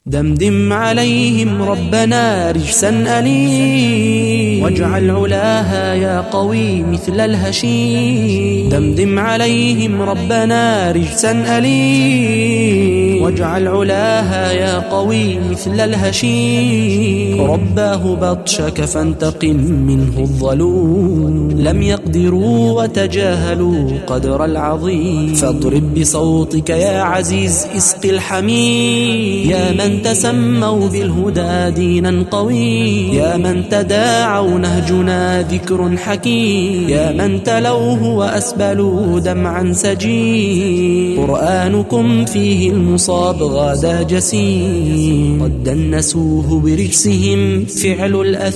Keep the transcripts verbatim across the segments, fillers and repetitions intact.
دمدم عليهم ربنا رجسا أليم، واجعل علاها يا قوي مثل الهشيم. دمدم عليهم ربنا رجسا أليم، واجعل علاها يا قوي مثل الهشيم. رباه بطشك فانتقم منه الظلوم، لم يقدروا وتجاهلوا قدر العظيم. فاضرب بصوتك يا عزيز اسق الحميم، يا من تسموا بالهدى دينا قوي، يا من تداعوا نهجنا ذكر حكيم، يا من تلوه وأسبلوا دمعا سجين. قرآنكم فيه المصاب غادا جسيم، قد دنسوه برجسهم فعل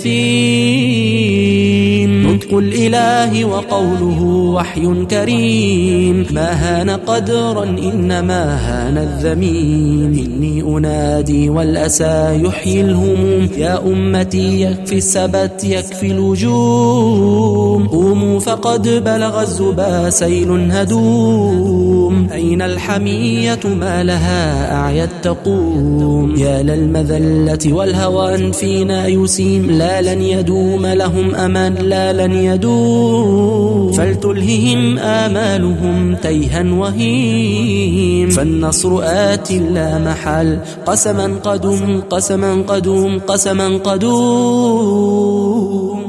الأثيم. نطق الإله وقوله وحي كريم، ما هان قدرا إنما هان الذميم. إني أنادي والأسى يحيي الهموم، يا أمتي يكفي السبت يكفي الوجوم. قوموا فقد بلغ الزبا سيل هدوم، أين الحمية ما لها أعيت تقوم. يا للمذلة والهوان فينا يسيم، لا لن يدوم لهم أمان لا لن يدوم. فلتلههم آمالهم تيها وهيم، فالنصر آت لا محال قسما قدوم قسما قدوم قسما قدوم.